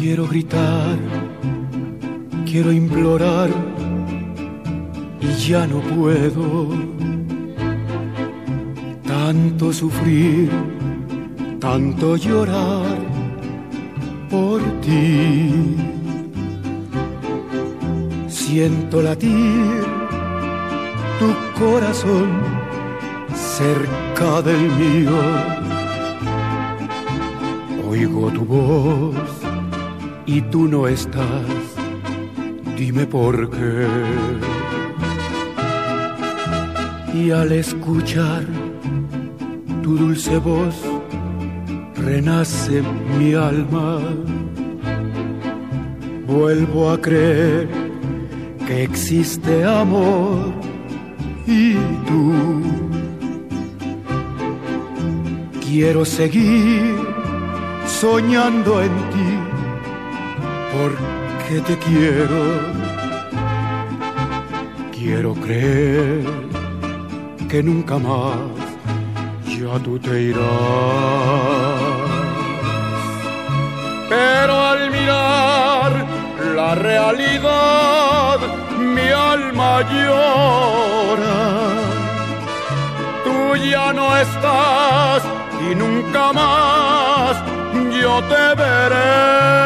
Quiero gritar, quiero implorar y ya no puedo. Tanto sufrir, tanto llorar por ti. Siento latir tu corazón cerca del mío. Oigo tu voz y tú no estás, dime por qué. Y al escuchar tu dulce voz, renace mi alma. Vuelvo a creer que existe amor y tú. Quiero seguir soñando en ti, porque te quiero. Quiero creer que nunca más ya tú te irás. Pero al mirar la realidad, mi alma llora. Tú ya no estás y nunca más yo te veré.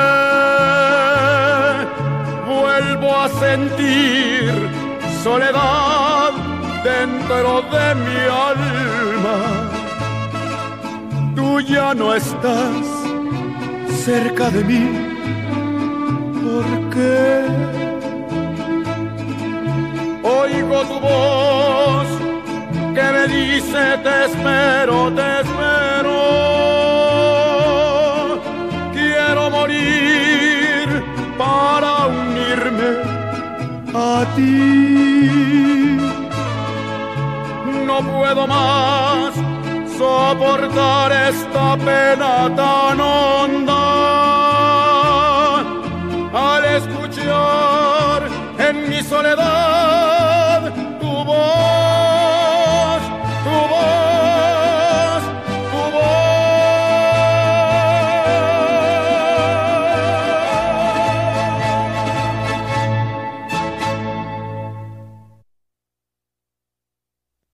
Vuelvo a sentir soledad dentro de mi alma. Tú ya no estás cerca de mí. ¿Por qué? Oigo tu voz que me dice te espero, te espero. Quiero morir para unirme a ti. No puedo más soportar esta pena tan honda. Al escuchar en mi soledad